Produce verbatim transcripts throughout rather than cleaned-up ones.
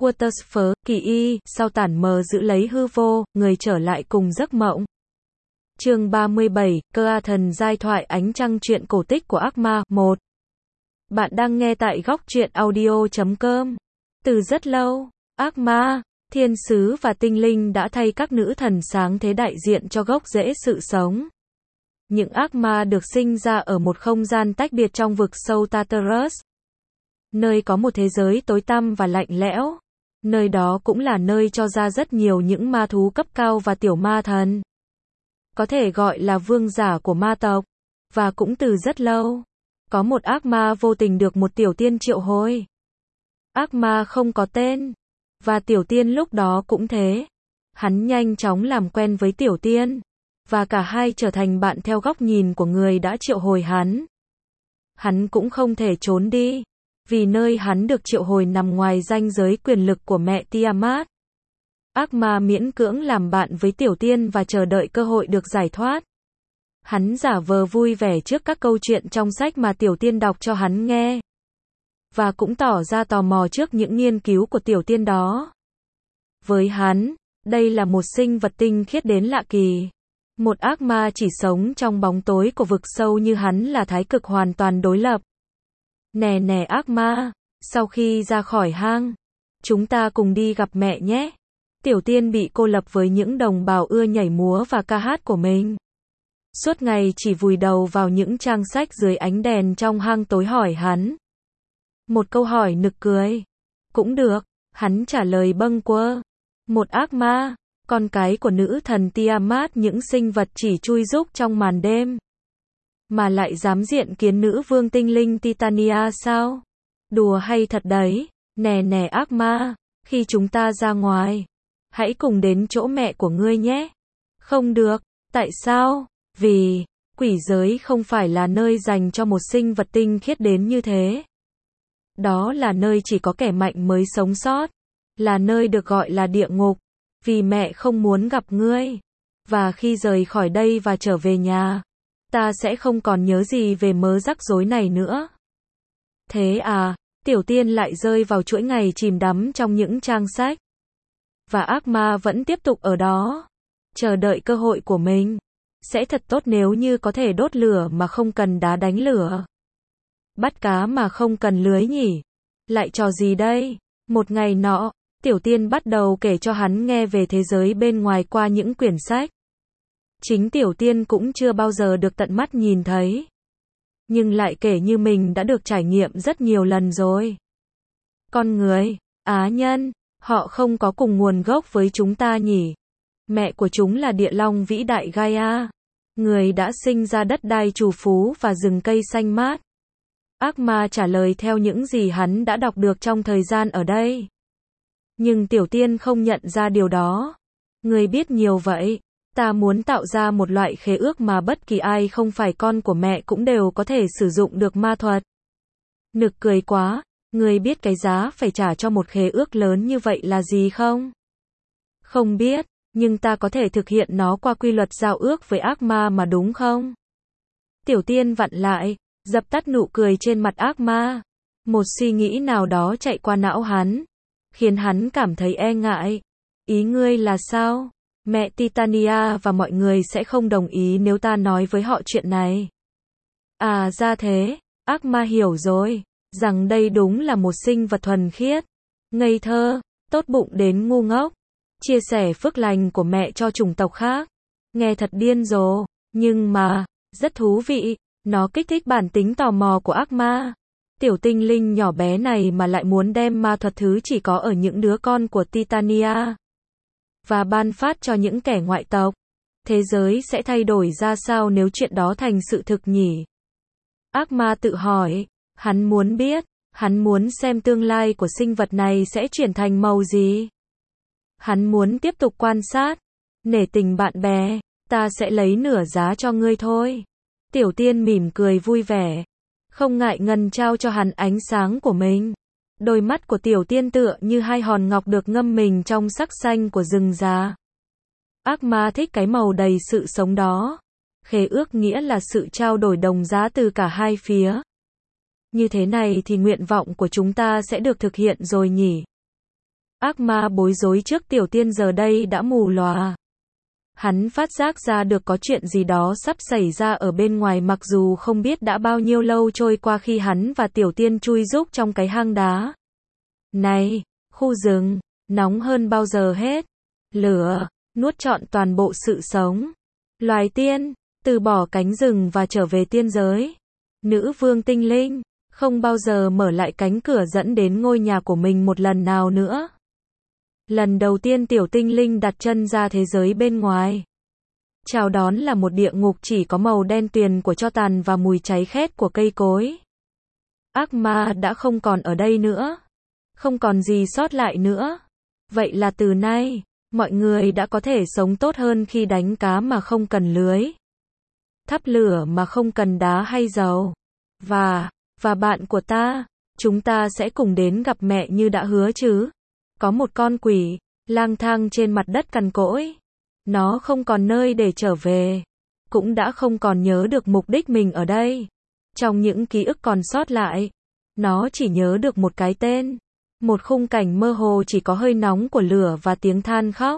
Watersford, kỳ y, sau tản mờ giữ lấy hư vô, người trở lại cùng giấc mộng. Chương ba mươi bảy, Cơ A Thần giai thoại ánh trăng truyện cổ tích của ác ma, một. Bạn đang nghe tại góc truyện audio chấm com. Từ rất lâu, ác ma, thiên sứ và tinh linh đã thay các nữ thần sáng thế đại diện cho gốc rễ sự sống. Những ác ma được sinh ra ở một không gian tách biệt trong vực sâu Tartarus, nơi có một thế giới tối tăm và lạnh lẽo. Nơi đó cũng là nơi cho ra rất nhiều những ma thú cấp cao và tiểu ma thần, có thể gọi là vương giả của ma tộc. Và cũng từ rất lâu, có một ác ma vô tình được một tiểu tiên triệu hồi. Ác ma không có tên, và tiểu tiên lúc đó cũng thế. Hắn nhanh chóng làm quen với tiểu tiên, và cả hai trở thành bạn theo góc nhìn của người đã triệu hồi hắn. Hắn cũng không thể trốn đi, vì nơi hắn được triệu hồi nằm ngoài ranh giới quyền lực của mẹ Tiamat. Ác ma miễn cưỡng làm bạn với tiểu tiên và chờ đợi cơ hội được giải thoát. Hắn giả vờ vui vẻ trước các câu chuyện trong sách mà tiểu tiên đọc cho hắn nghe, và cũng tỏ ra tò mò trước những nghiên cứu của tiểu tiên đó. Với hắn, đây là một sinh vật tinh khiết đến lạ kỳ. Một ác ma chỉ sống trong bóng tối của vực sâu như hắn là thái cực hoàn toàn đối lập. Nè nè ác ma, sau khi ra khỏi hang, chúng ta cùng đi gặp mẹ nhé. Tiểu tiên bị cô lập với những đồng bào ưa nhảy múa và ca hát của mình. Suốt ngày chỉ vùi đầu vào những trang sách dưới ánh đèn trong hang tối hỏi hắn một câu hỏi nực cười. Cũng được, hắn trả lời bâng quơ. Một ác ma, con cái của nữ thần Tiamat, những sinh vật chỉ chui rúc trong màn đêm, mà lại dám diện kiến nữ vương tinh linh Titania sao? Đùa hay thật đấy. Nè nè ác ma, khi chúng ta ra ngoài, hãy cùng đến chỗ mẹ của ngươi nhé. Không được. Tại sao? Vì quỷ giới không phải là nơi dành cho một sinh vật tinh khiết đến như thế. Đó là nơi chỉ có kẻ mạnh mới sống sót, là nơi được gọi là địa ngục. Vì mẹ không muốn gặp ngươi, và khi rời khỏi đây và trở về nhà, ta sẽ không còn nhớ gì về mớ rắc rối này nữa. Thế à? Tiểu tiên lại rơi vào chuỗi ngày chìm đắm trong những trang sách, và ác ma vẫn tiếp tục ở đó, chờ đợi cơ hội của mình. Sẽ thật tốt nếu như có thể đốt lửa mà không cần đá đánh lửa, bắt cá mà không cần lưới nhỉ. Lại trò gì đây? Một ngày nọ, tiểu tiên bắt đầu kể cho hắn nghe về thế giới bên ngoài qua những quyển sách. Chính tiểu tiên cũng chưa bao giờ được tận mắt nhìn thấy, nhưng lại kể như mình đã được trải nghiệm rất nhiều lần rồi. Con người, á nhân, họ không có cùng nguồn gốc với chúng ta nhỉ? Mẹ của chúng là địa long vĩ đại Gaia, người đã sinh ra đất đai trù phú và rừng cây xanh mát. Ác ma trả lời theo những gì hắn đã đọc được trong thời gian ở đây. Nhưng tiểu tiên không nhận ra điều đó. Người biết nhiều vậy. Ta muốn tạo ra một loại khế ước mà bất kỳ ai không phải con của mẹ cũng đều có thể sử dụng được ma thuật. Nực cười quá. Người biết cái giá phải trả cho một khế ước lớn như vậy là gì không? Không biết, nhưng ta có thể thực hiện nó qua quy luật giao ước với ác ma mà đúng không? Tiểu tiên vặn lại, dập tắt nụ cười trên mặt ác ma. Một suy nghĩ nào đó chạy qua não hắn, khiến hắn cảm thấy e ngại. Ý ngươi là sao? Mẹ Titania và mọi người sẽ không đồng ý nếu ta nói với họ chuyện này. À ra thế, ác ma hiểu rồi, rằng đây đúng là một sinh vật thuần khiết, ngây thơ, tốt bụng đến ngu ngốc, chia sẻ phước lành của mẹ cho chủng tộc khác. Nghe thật điên rồ, nhưng mà, rất thú vị, nó kích thích bản tính tò mò của ác ma. Tiểu tinh linh nhỏ bé này mà lại muốn đem ma thuật thứ chỉ có ở những đứa con của Titania, và ban phát cho những kẻ ngoại tộc. Thế giới sẽ thay đổi ra sao nếu chuyện đó thành sự thực nhỉ? Ác ma tự hỏi, hắn muốn biết, hắn muốn xem tương lai của sinh vật này sẽ chuyển thành màu gì. Hắn muốn tiếp tục quan sát, nể tình bạn bè, ta sẽ lấy nửa giá cho ngươi thôi. Tiểu tiên mỉm cười vui vẻ, không ngại ngần trao cho hắn ánh sáng của mình. Đôi mắt của tiểu tiên tựa như hai hòn ngọc được ngâm mình trong sắc xanh của rừng già. Ác ma thích cái màu đầy sự sống đó. Khế ước nghĩa là sự trao đổi đồng giá từ cả hai phía. Như thế này thì nguyện vọng của chúng ta sẽ được thực hiện rồi nhỉ? Ác ma bối rối trước tiểu tiên giờ đây đã mù lòa. Hắn phát giác ra được có chuyện gì đó sắp xảy ra ở bên ngoài, mặc dù không biết đã bao nhiêu lâu trôi qua khi hắn và tiểu tiên chui rúc trong cái hang đá. Này, khu rừng, nóng hơn bao giờ hết. Lửa, nuốt trọn toàn bộ sự sống. Loài tiên, từ bỏ cánh rừng và trở về tiên giới. Nữ vương tinh linh, không bao giờ mở lại cánh cửa dẫn đến ngôi nhà của mình một lần nào nữa. Lần đầu tiên tiểu tinh linh đặt chân ra thế giới bên ngoài. Chào đón là một địa ngục chỉ có màu đen tuyền của tro tàn và mùi cháy khét của cây cối. Ác ma đã không còn ở đây nữa. Không còn gì sót lại nữa. Vậy là từ nay, mọi người đã có thể sống tốt hơn khi đánh cá mà không cần lưới. Thắp lửa mà không cần đá hay dầu. Và, và bạn của ta, chúng ta sẽ cùng đến gặp mẹ như đã hứa chứ. Có một con quỷ, lang thang trên mặt đất cằn cỗi. Nó không còn nơi để trở về. Cũng đã không còn nhớ được mục đích mình ở đây. Trong những ký ức còn sót lại, nó chỉ nhớ được một cái tên. Một khung cảnh mơ hồ chỉ có hơi nóng của lửa và tiếng than khóc.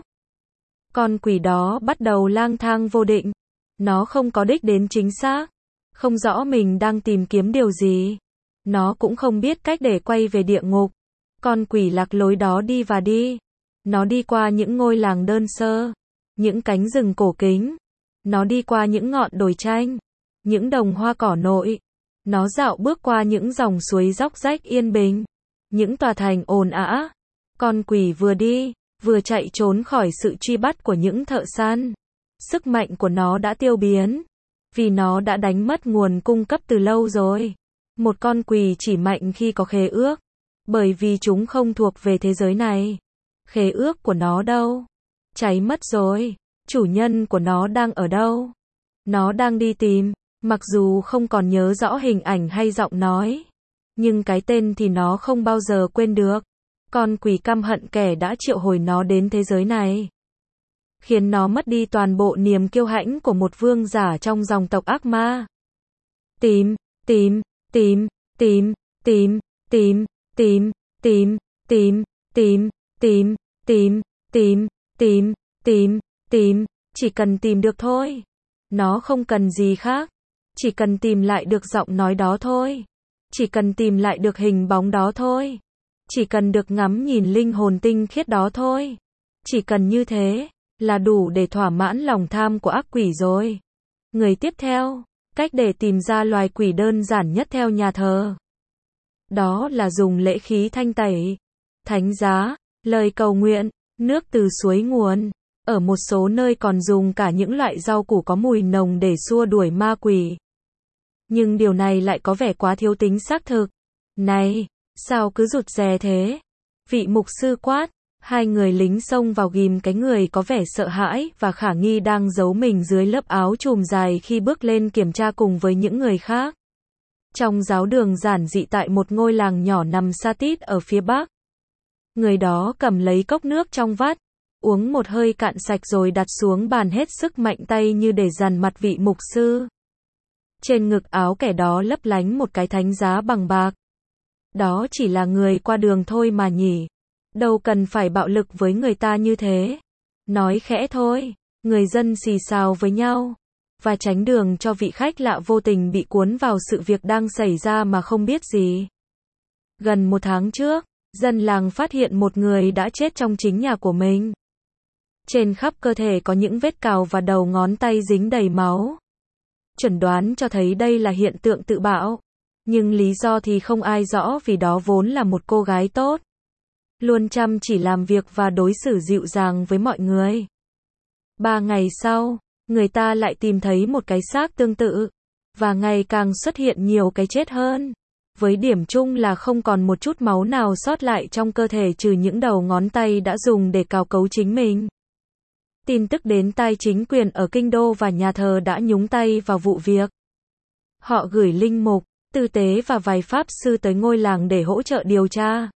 Con quỷ đó bắt đầu lang thang vô định. Nó không có đích đến chính xác. Không rõ mình đang tìm kiếm điều gì. Nó cũng không biết cách để quay về địa ngục. Con quỷ lạc lối đó đi và đi. Nó đi qua những ngôi làng đơn sơ. Những cánh rừng cổ kính. Nó đi qua những ngọn đồi chanh. Những đồng hoa cỏ nội. Nó dạo bước qua những dòng suối róc rách yên bình. Những tòa thành ồn ào. Con quỷ vừa đi, vừa chạy trốn khỏi sự truy bắt của những thợ săn. Sức mạnh của nó đã tiêu biến. Vì nó đã đánh mất nguồn cung cấp từ lâu rồi. Một con quỷ chỉ mạnh khi có khế ước. Bởi vì chúng không thuộc về thế giới này. Khế ước của nó đâu? Cháy mất rồi. Chủ nhân của nó đang ở đâu? Nó đang đi tìm. Mặc dù không còn nhớ rõ hình ảnh hay giọng nói. Nhưng cái tên thì nó không bao giờ quên được. Con quỷ căm hận kẻ đã triệu hồi nó đến thế giới này. Khiến nó mất đi toàn bộ niềm kiêu hãnh của một vương giả trong dòng tộc ác ma. Tìm, tìm, tìm, tìm, tìm, tìm, tìm, tìm, tìm, tìm, tìm, tìm, tìm, tìm, tìm, tìm, chỉ cần tìm được thôi. Nó không cần gì khác. Chỉ cần tìm lại được giọng nói đó thôi. Chỉ cần tìm lại được hình bóng đó thôi. Chỉ cần được ngắm nhìn linh hồn tinh khiết đó thôi. Chỉ cần như thế, là đủ để thỏa mãn lòng tham của ác quỷ rồi. Người tiếp theo, cách để tìm ra loài quỷ đơn giản nhất theo nhà thờ. Đó là dùng lễ khí thanh tẩy, thánh giá, lời cầu nguyện, nước từ suối nguồn. Ở một số nơi còn dùng cả những loại rau củ có mùi nồng để xua đuổi ma quỷ. Nhưng điều này lại có vẻ quá thiếu tính xác thực. Này, sao cứ rụt rè thế? Vị mục sư quát. Hai người lính xông vào ghìm cái người có vẻ sợ hãi và khả nghi đang giấu mình dưới lớp áo chùm dài khi bước lên kiểm tra cùng với những người khác. Trong giáo đường giản dị tại một ngôi làng nhỏ nằm xa tít ở phía bắc. Người đó cầm lấy cốc nước trong vắt, uống một hơi cạn sạch rồi đặt xuống bàn hết sức mạnh tay như để dằn mặt vị mục sư. Trên ngực áo kẻ đó lấp lánh một cái thánh giá bằng bạc. Đó chỉ là người qua đường thôi mà nhỉ. Đâu cần phải bạo lực với người ta như thế. Nói khẽ thôi, người dân xì xào với nhau. Và tránh đường cho vị khách lạ vô tình bị cuốn vào sự việc đang xảy ra mà không biết gì. Gần một tháng trước, dân làng phát hiện một người đã chết trong chính nhà của mình. Trên khắp cơ thể có những vết cào và đầu ngón tay dính đầy máu. Chẩn đoán cho thấy đây là hiện tượng tự bạo. Nhưng lý do thì không ai rõ vì đó vốn là một cô gái tốt. Luôn chăm chỉ làm việc và đối xử dịu dàng với mọi người. Ba ngày sau, người ta lại tìm thấy một cái xác tương tự. Và ngày càng xuất hiện nhiều cái chết hơn. Với điểm chung là không còn một chút máu nào sót lại trong cơ thể trừ những đầu ngón tay đã dùng để cào cấu chính mình. Tin tức đến tai chính quyền ở kinh đô và nhà thờ đã nhúng tay vào vụ việc. Họ gửi linh mục, tư tế và vài pháp sư tới ngôi làng để hỗ trợ điều tra.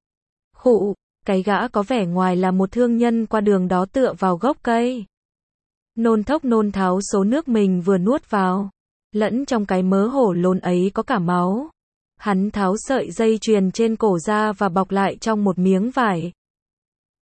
Khụ, cái gã có vẻ ngoài là một thương nhân qua đường đó tựa vào gốc cây. Nôn thốc nôn tháo số nước mình vừa nuốt vào. Lẫn trong cái mớ hổ lốn ấy có cả máu. Hắn tháo sợi dây chuyền trên cổ ra và bọc lại trong một miếng vải.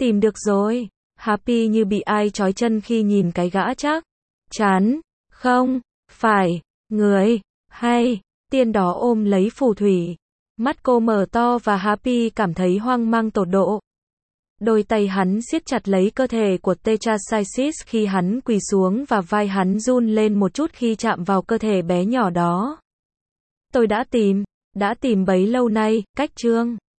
Tìm được rồi. Happy như bị ai trói chân khi nhìn cái gã chắc chắn. Không, phải, người, hay, tiên đó ôm lấy phù thủy. Mắt cô mở to và Happy cảm thấy hoang mang tột độ. Đôi tay hắn siết chặt lấy cơ thể của Tetracyclis khi hắn quỳ xuống và vai hắn run lên một chút khi chạm vào cơ thể bé nhỏ đó. Tôi đã tìm, đã tìm bấy lâu nay, cách chương